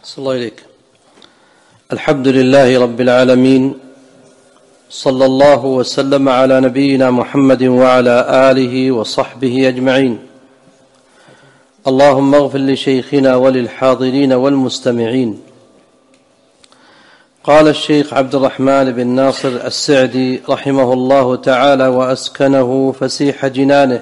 صلى الله عليك. الحمد لله رب العالمين، صلى الله وسلم على نبينا محمد وعلى آله وصحبه أجمعين. اللهم اغفر لشيخنا وللحاضرين والمستمعين. قال الشيخ عبد الرحمن بن ناصر السعدي رحمه الله تعالى وأسكنه فسيح جنانه: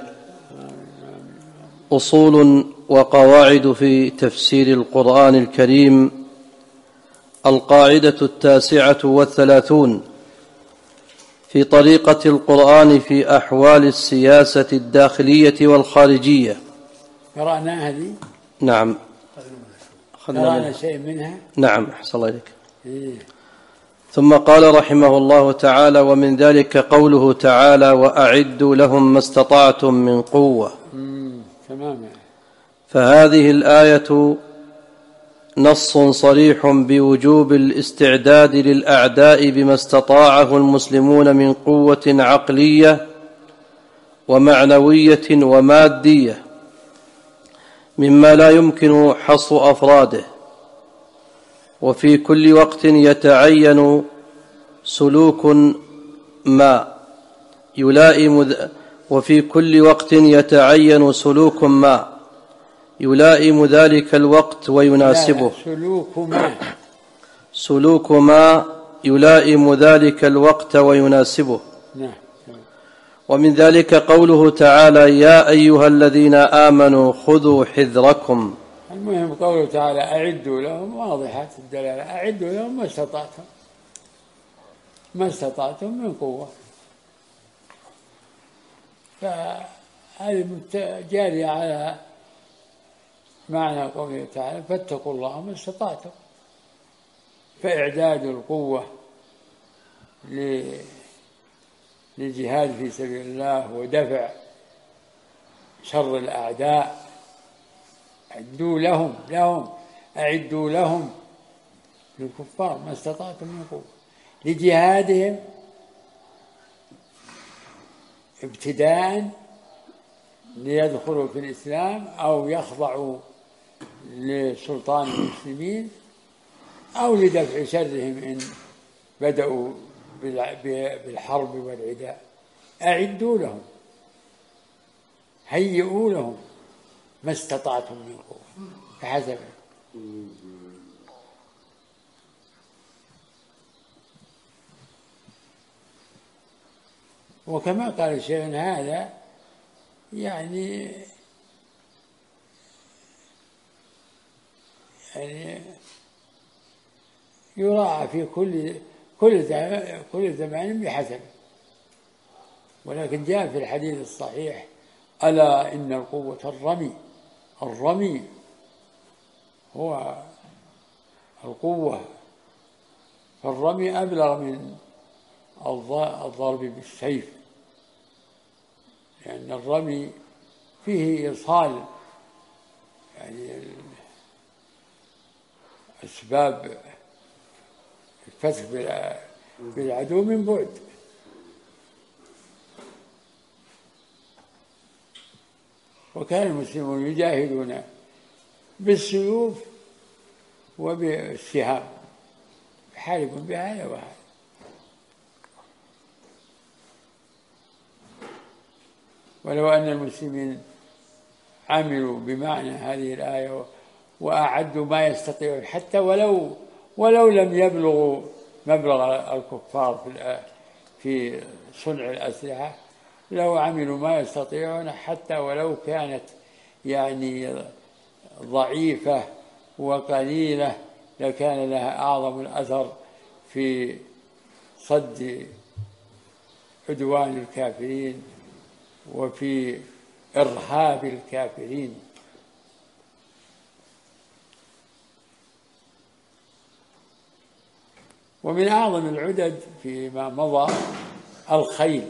أصول وقواعد في تفسير القرآن الكريم. القاعدة 39 في طريقة القرآن في أحوال السياسة الداخلية والخارجية. قرأنا هذه؟ نعم، قرأنا شيء منها؟ نعم، أحسن الله إليك. ثم قال رحمه الله تعالى: ومن ذلك قوله تعالى: وأعدوا لهم ما استطعتم من قوة. تمام. فهذه الآية نص صريح بوجوب الاستعداد للأعداء بما استطاعه المسلمون من قوة عقلية ومعنوية ومادية، مما لا يمكن حصر أفراده. وفي كل وقت يتعين سلوك ما يلائم ذلك الوقت ويناسبه. سلوك ما يلائم ذلك الوقت ويناسبه. ومن ذلك قوله تعالى: يا أيها الذين آمنوا خذوا حذركم. المهم قوله تعالى: أعدوا لهم، واضحة الدلالة، أعدوا لهم ما استطعتم من قوة. فهذه جارية على معنى قوله تعالى: فاتقوا الله ما استطعتم. فإعداد القوة للجهاد في سبيل الله ودفع شر الأعداء. أعدوا لهم للكفار ما استطعتم من قوة لجهادهم ابتداء ليدخلوا في الإسلام أو يخضعوا لسلطان المسلمين، أو لدفع شرهم إن بدأوا بالحرب والعداء. أعدوا لهم، هيئوا لهم ما استطعتم من قوة فحسب. وكما قال الشيخ هذا يعني يراعى في كل زمان بحسب. ولكن جاء في الحديث الصحيح: ألا إن القوة الرمي هو القوة. فالرمي أبلغ من الضرب بالسيف، لأن الرمي فيه إيصال يعني أسباب الفتك بالعدو من بعد. وكان المسلمون يجاهدون بالسيوف وبالسهام، يحاربون بهذا وهذا. ولو أن المسلمين عملوا بمعنى هذه الآية وأعدوا ما يستطيعون، حتى ولو لم يبلغوا مبلغ الكفار في صنع الأسلحة، لو عملوا ما يستطيعون حتى ولو كانت يعني ضعيفة وقليلة، لكان لها أعظم الأثر في صد عدوان الكافرين وفي إرهاب الكافرين. ومن أعظم العدد فيما مضى الخيل: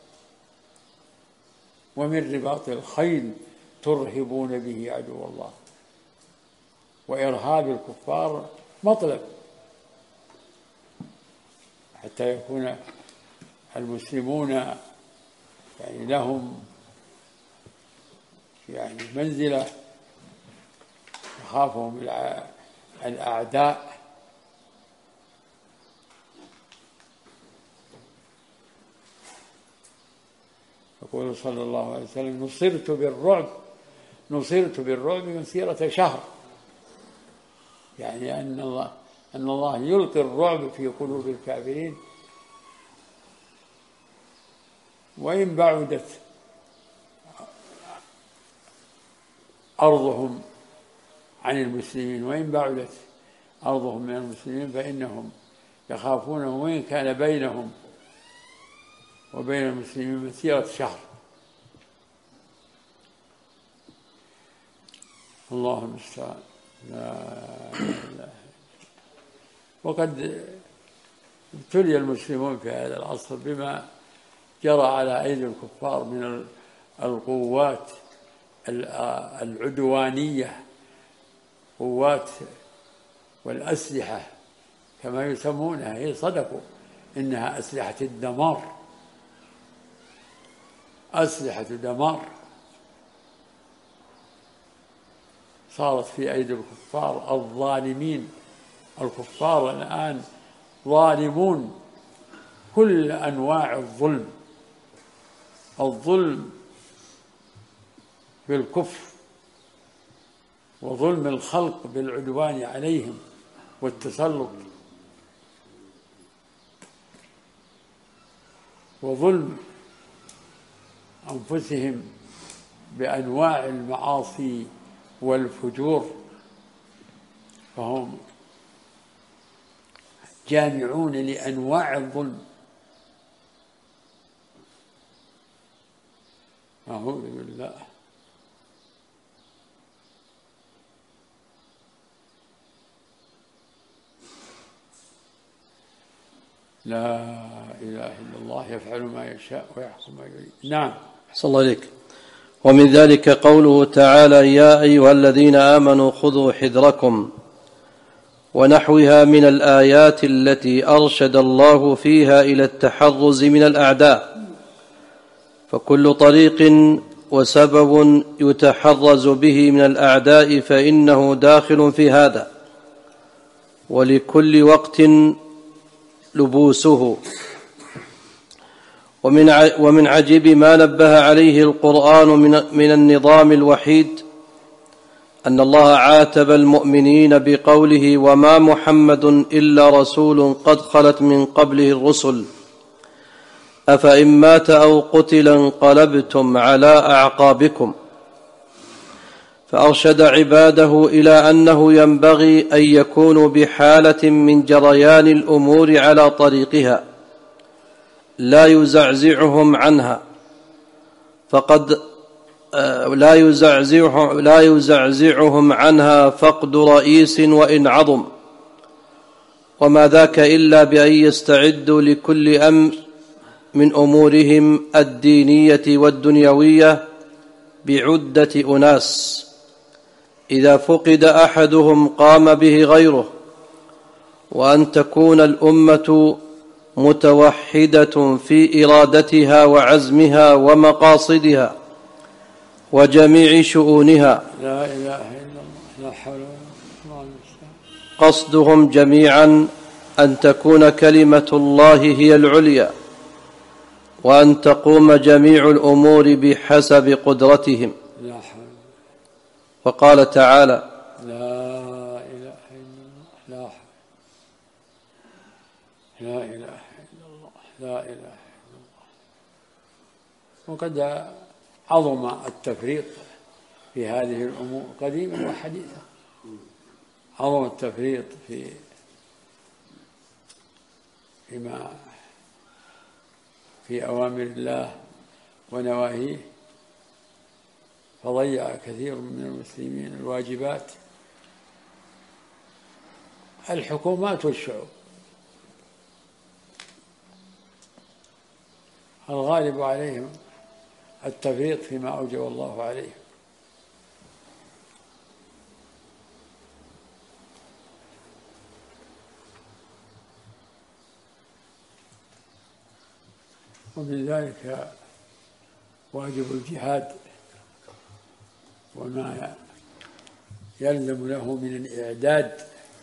ومن رباط الخيل ترهبون به عدو الله. وإرهاب الكفار مطلب حتى يكون المسلمون يعني لهم يعني منزلة يخافهم الأعداء. يقول صلى الله عليه وسلم: نصرت بالرعب مسيرة شهر، يعني أن الله يلقي الرعب في قلوب الكافرين، وإن بعدت أرضهم عن المسلمين، وإن بعدت أرضهم من المسلمين فإنهم يخافونهم وإن كان بينهم وبين المسلمين مسيرة شهر. الله المستعان. لا إله. وقد ابتلي المسلمون في هذا العصر بما جرى على أيدي الكفار من القوات العدوانية، قوات والأسلحة كما يسمونها، هي صدقوا إنها أسلحة الدمار، أسلحة دمار صارت في أيدي الكفار الظالمين. الكفار الآن ظالمون، كل أنواع الظلم بالكفر، وظلم الخلق بالعدوان عليهم والتسلط، وظلم أنفسهم بأنواع المعاصي والفجور، فهم جامعون لأنواع الظلم. أعوذ بالله. لا إله إلا الله يفعل ما يشاء ويحكم ما يريد. نعم. أحسن الله إليك. ومن ذلك قوله تعالى: يا أيها الذين آمنوا خذوا حذركم، ونحوها من الآيات التي أرشد الله فيها إلى التحرز من الأعداء، فكل طريق وسبب يتحرز به من الأعداء فإنه داخل في هذا، ولكل وقت لبوسه. ومن عجيب ما نبه عليه القرآن من النظام الوحيد أن الله عاتب المؤمنين بقوله: وما محمد إلا رسول قد خلت من قبله الرسل أفإن مات أو قتل انقلبتم على أعقابكم. فأرشد عباده إلى أنه ينبغي أن يكونوا بحالة من جريان الأمور على طريقها لا يزعزعهم عنها، لا يزعزعهم عنها فقد رئيس وإن عظم، وما ذاك إلا بأن يستعدوا لكل أمر من أمورهم الدينية والدنيوية بعدة أناس، إذا فقد أحدهم قام به غيره، وأن تكون الأمة متوحدة في إرادتها وعزمها ومقاصدها وجميع شؤونها. لا إله إلا الله. لا حول ولا قوة إلا بالله. قصدهم جميعا أن تكون كلمة الله هي العليا، وأن تقوم جميع الأمور بحسب قدرتهم. لا حول. وقال تعالى: لا إله إلا الله. لا حول. لا إله إلا الله. لا إله إلا الله. وقد عظم التفريط في هذه الأمور قديما وحديثا، عظم التفريط في أوامر الله ونواهيه، فضيع كثير من المسلمين الواجبات. الحكومات والشعوب الغالب عليهم التفريط فيما أوجب الله عليه. ومن ذلك واجب الجهاد وما يلزم له من الإعداد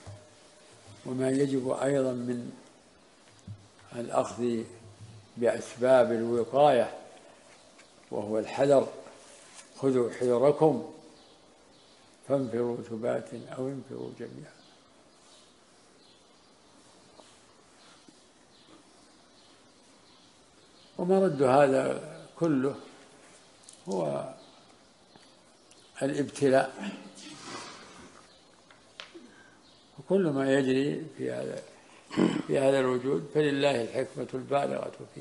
وما يجب أيضا من الأخذ بأسباب الوقاية وهو الحذر. خذوا حذركم فانفروا ثبات أو انفروا جميعا. ومرد هذا كله هو الابتلاء، وكل ما يجري في هذا الوجود فلله الحكمة البالغة فيه.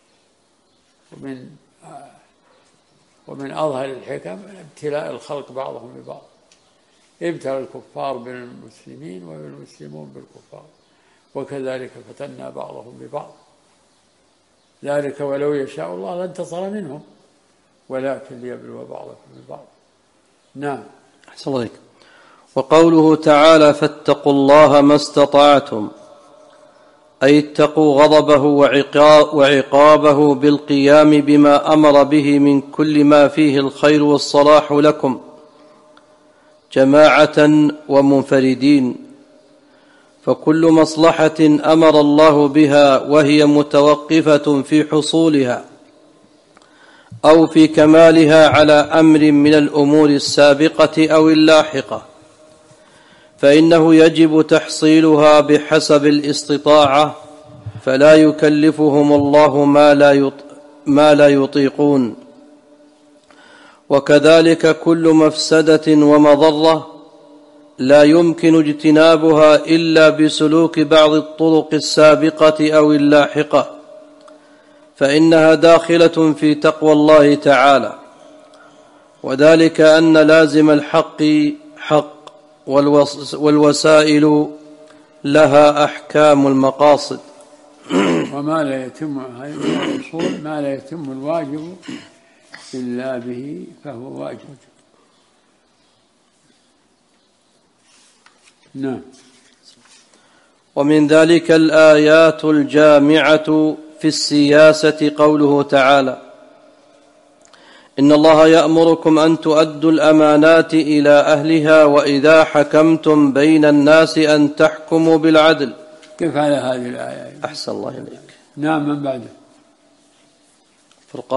ومن أظهر الحكم ابتلاء الخلق بعضهم ببعض. ابتلى الكفار بالمسلمين والمسلمون بالكفار، وكذلك فتنا بعضهم ببعض. ذلك ولو يشاء الله لانتصر منهم ولكن ليبلو بعضكم ببعض. نعم. أحسن الله عليك. وقوله تعالى فاتقوا الله ما استطعتم، أي اتقوا غضبه وعقابه بالقيام بما أمر به من كل ما فيه الخير والصلاح لكم جماعة ومنفردين. فكل مصلحة أمر الله بها وهي متوقفة في حصولها أو في كمالها على أمر من الأمور السابقة أو اللاحقة فإنه يجب تحصيلها بحسب الاستطاعة، فلا يكلفهم الله ما لا يطيقون. وكذلك كل مفسدة ومضرة لا يمكن اجتنابها إلا بسلوك بعض الطرق السابقة أو اللاحقة، فإنها داخلة في تقوى الله تعالى. وذلك أن لازم الحق حق، والوسائل لها أحكام المقاصد. وما لا يتم الأصول ما لا يتم الواجب إلا به فهو واجب. نعم. ومن ذلك الآيات الجامعة في السياسة قوله تعالى إن الله يأمركم أن تؤدوا الأمانات إلى أهلها وإذا حكمتم بين الناس أن تحكموا بالعدل. كيف على هذه الآية؟ أحسن الله إليك. نعم. من بعده؟